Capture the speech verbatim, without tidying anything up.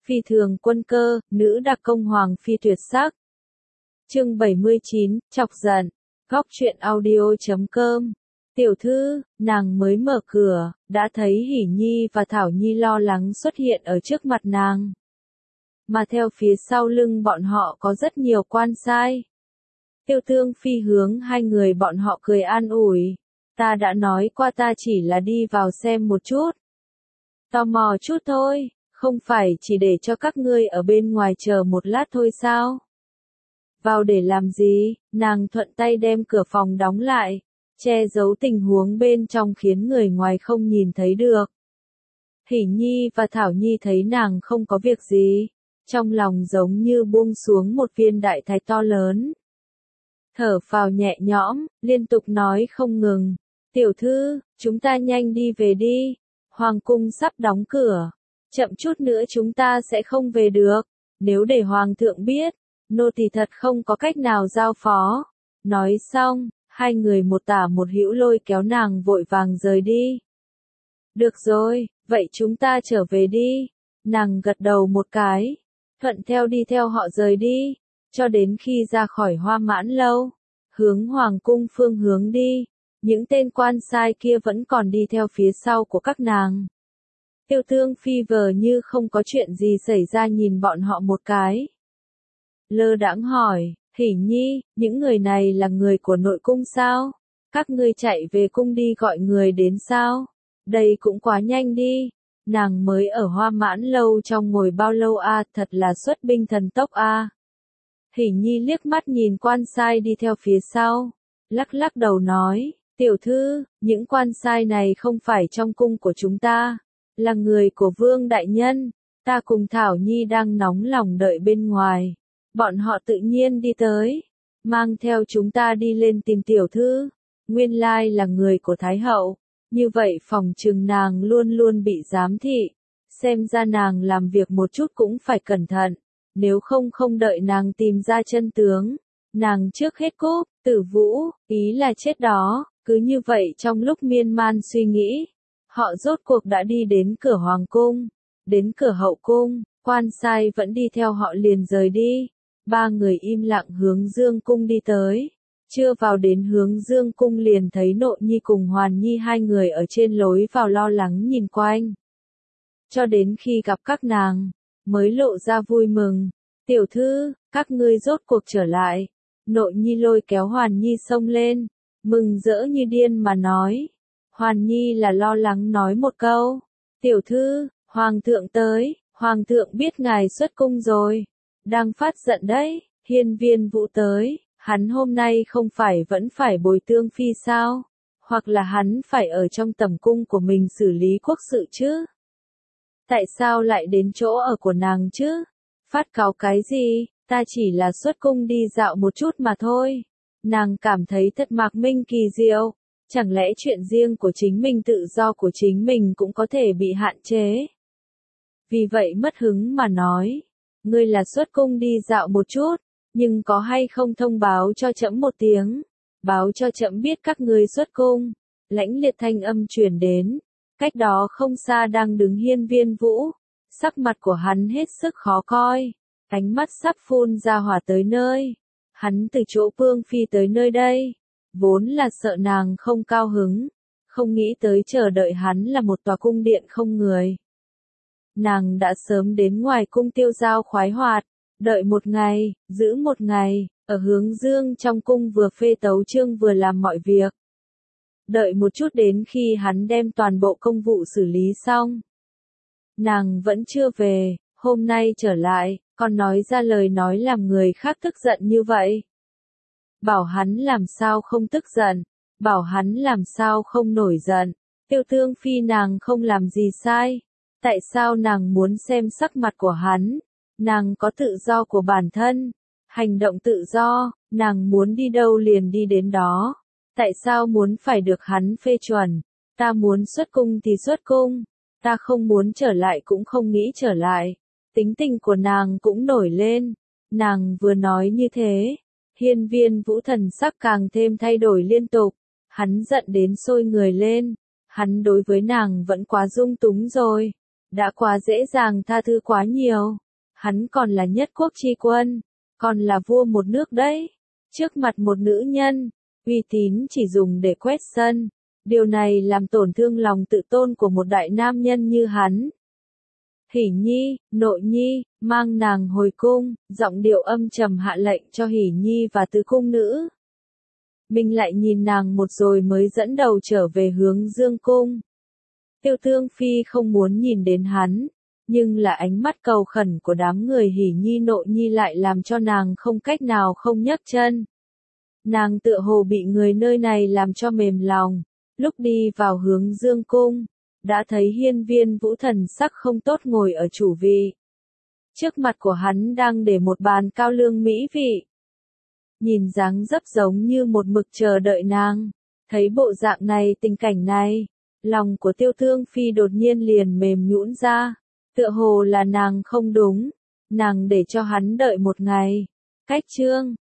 Phi thường quân cơ, nữ đặc công hoàng phi tuyệt sắc. Chương bảy mươi chín, chọc giận. Góc truyện audio chấm com. Tiểu thư, nàng mới mở cửa, đã thấy Hỷ Nhi và Thảo Nhi lo lắng xuất hiện ở trước mặt nàng. Mà theo phía sau lưng bọn họ có rất nhiều quan sai. Tiêu Tương Phi hướng hai người bọn họ cười an ủi. Ta đã nói qua ta chỉ là đi vào xem một chút. Tò mò chút thôi, không phải chỉ để cho các ngươi ở bên ngoài chờ một lát thôi sao? Vào để làm gì? Nàng thuận tay đem cửa phòng đóng lại, che giấu tình huống bên trong khiến người ngoài không nhìn thấy được. Hỷ Nhi và Thảo Nhi thấy nàng không có việc gì, trong lòng giống như buông xuống một viên đại thạch to lớn. Thở phào nhẹ nhõm, liên tục nói không ngừng. Tiểu thư, chúng ta nhanh đi về đi. Hoàng cung sắp đóng cửa. Chậm chút nữa chúng ta sẽ không về được. Nếu để Hoàng thượng biết, nô tỳ thật không có cách nào giao phó. Nói xong, hai người một tả một hữu lôi kéo nàng vội vàng rời đi. Được rồi, vậy chúng ta trở về đi. Nàng gật đầu một cái, thuận theo đi theo họ rời đi, cho đến khi ra khỏi Hoa Mãn Lâu, hướng Hoàng cung phương hướng đi. Những tên quan sai kia vẫn còn đi theo phía sau của các nàng. Tiêu Tương Phi vờ như không có chuyện gì xảy ra nhìn bọn họ một cái. Lơ đãng hỏi, Hỷ Nhi, những người này là người của nội cung sao? Các ngươi chạy về cung đi gọi người đến sao? Đây cũng quá nhanh đi. Nàng mới ở Hoa Mãn Lâu trong ngồi bao lâu a, à, thật là xuất binh thần tốc a. À. Hỷ Nhi liếc mắt nhìn quan sai đi theo phía sau, lắc lắc đầu nói. Tiểu thư, những quan sai này không phải trong cung của chúng ta, là người của Vương Đại Nhân. Ta cùng Thảo Nhi đang nóng lòng đợi bên ngoài. Bọn họ tự nhiên đi tới, mang theo chúng ta đi lên tìm tiểu thư. Nguyên lai là người của Thái Hậu. Như vậy phòng trừng nàng luôn luôn bị giám thị. Xem ra nàng làm việc một chút cũng phải cẩn thận. Nếu không không đợi nàng tìm ra chân tướng. Nàng trước hết cúp, Tử Vũ, ý là chết đó. Cứ như vậy trong lúc miên man suy nghĩ, họ rốt cuộc đã đi đến cửa Hoàng cung, đến cửa Hậu cung, quan sai vẫn đi theo họ liền rời đi. Ba người im lặng hướng Dương cung đi tới. Chưa vào đến hướng Dương cung liền thấy Nội Nhi cùng Hoàn Nhi hai người ở trên lối vào lo lắng nhìn quanh. Cho đến khi gặp các nàng, mới lộ ra vui mừng. Tiểu thư, các ngươi rốt cuộc trở lại. Nội Nhi lôi kéo Hoàn Nhi xông lên. Mừng rỡ như điên mà nói. Hoàn Nhi là lo lắng nói một câu. Tiểu thư, Hoàng thượng tới, Hoàng thượng biết ngài xuất cung rồi. Đang phát giận đấy, Hiên Viên Vũ tới, hắn hôm nay không phải vẫn phải bồi Tương Phi sao? Hoặc là hắn phải ở trong tầm cung của mình xử lý quốc sự chứ? Tại sao lại đến chỗ ở của nàng chứ? Phát cáo cái gì, ta chỉ là xuất cung đi dạo một chút mà thôi. Nàng cảm thấy thật mạc minh kỳ diệu, chẳng lẽ chuyện riêng của chính mình tự do của chính mình cũng có thể bị hạn chế. Vì vậy mất hứng mà nói, ngươi là xuất cung đi dạo một chút, nhưng có hay không thông báo cho trẫm một tiếng, báo cho trẫm biết các ngươi xuất cung. Lãnh liệt thanh âm truyền đến, cách đó không xa đang đứng Hiên Viên Vũ, sắc mặt của hắn hết sức khó coi, ánh mắt sắp phun ra hỏa tới nơi. Hắn từ chỗ Vương Phi tới nơi đây, vốn là sợ nàng không cao hứng, không nghĩ tới chờ đợi hắn là một tòa cung điện không người. Nàng đã sớm đến ngoài cung tiêu giao khoái hoạt, đợi một ngày, giữ một ngày, ở hướng Dương trong cung vừa phê tấu chương vừa làm mọi việc. Đợi một chút đến khi hắn đem toàn bộ công vụ xử lý xong. Nàng vẫn chưa về, hôm nay trở lại. Còn nói ra lời nói làm người khác tức giận như vậy. Bảo hắn làm sao không tức giận, bảo hắn làm sao không nổi giận. Tiêu Tương Phi nàng không làm gì sai. Tại sao nàng muốn xem sắc mặt của hắn? Nàng có tự do của bản thân, hành động tự do, nàng muốn đi đâu liền đi đến đó. Tại sao muốn phải được hắn phê chuẩn? Ta muốn xuất cung thì xuất cung, ta không muốn trở lại cũng không nghĩ trở lại. Tính tình của nàng cũng nổi lên. Nàng vừa nói như thế, Hiên Viên Vũ thần sắc càng thêm thay đổi liên tục. Hắn giận đến sôi người lên. Hắn đối với nàng vẫn quá dung túng rồi. đã quá dễ dàng tha thứ quá nhiều. Hắn còn là nhất quốc chi quân, còn là vua một nước đấy. Trước mặt một nữ nhân, uy tín chỉ dùng để quét sân. Điều này làm tổn thương lòng tự tôn của một đại nam nhân như hắn. Hỉ Nhi, Nội Nhi, mang nàng hồi cung, giọng điệu âm trầm hạ lệnh cho Hỉ Nhi và tứ cung nữ. Mình lại nhìn nàng một rồi mới dẫn đầu trở về hướng Dương cung. Tiêu Tương Phi không muốn nhìn đến hắn, nhưng là ánh mắt cầu khẩn của đám người Hỉ Nhi Nội Nhi lại làm cho nàng không cách nào không nhấc chân. Nàng tựa hồ bị người nơi này làm cho mềm lòng, lúc đi vào hướng Dương cung, đã thấy Hiên Viên Vũ thần sắc không tốt ngồi ở chủ vị. Trước mặt của hắn đang để một bàn cao lương mỹ vị. Nhìn dáng dấp giống như một mực chờ đợi nàng, thấy bộ dạng này tình cảnh này, lòng của Tiêu Tương Phi đột nhiên liền mềm nhũn ra, tựa hồ là nàng không đúng, nàng để cho hắn đợi một ngày. Cách chương